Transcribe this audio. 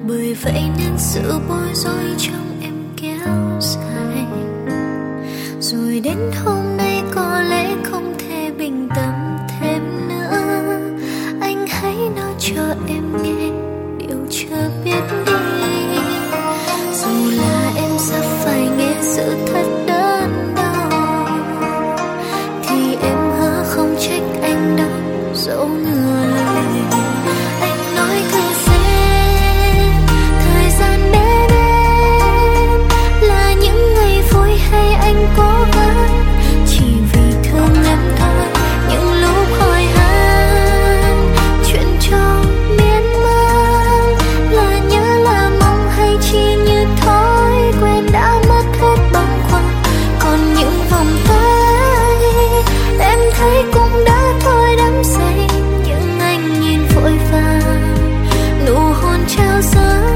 Bởi vậy nên sự bối rối trong em kéo dài, rồi đến hôm nay có lẽ không thể bình tâm thêm nữa. Anh hãy nói cho em nghe điều chưa biết đi, dù là em sắp phải nghe sự thật đớn đau, thì em hứa không trách anh đâu dẫu ngừa lời. Anh nói cứ xem thời gian đến em là những ngày vui hay anh cố gắng chỉ vì thương em thôi. Những lúc hỏi han chuyện cho miên man là nhớ là mong hay chỉ như thói quen đã mất hết bâng khuâng. Còn những vòng tay em thấy cũng đã thôi đắm say, nhưng anh nhìn vội vàng nụ hôn trao dâng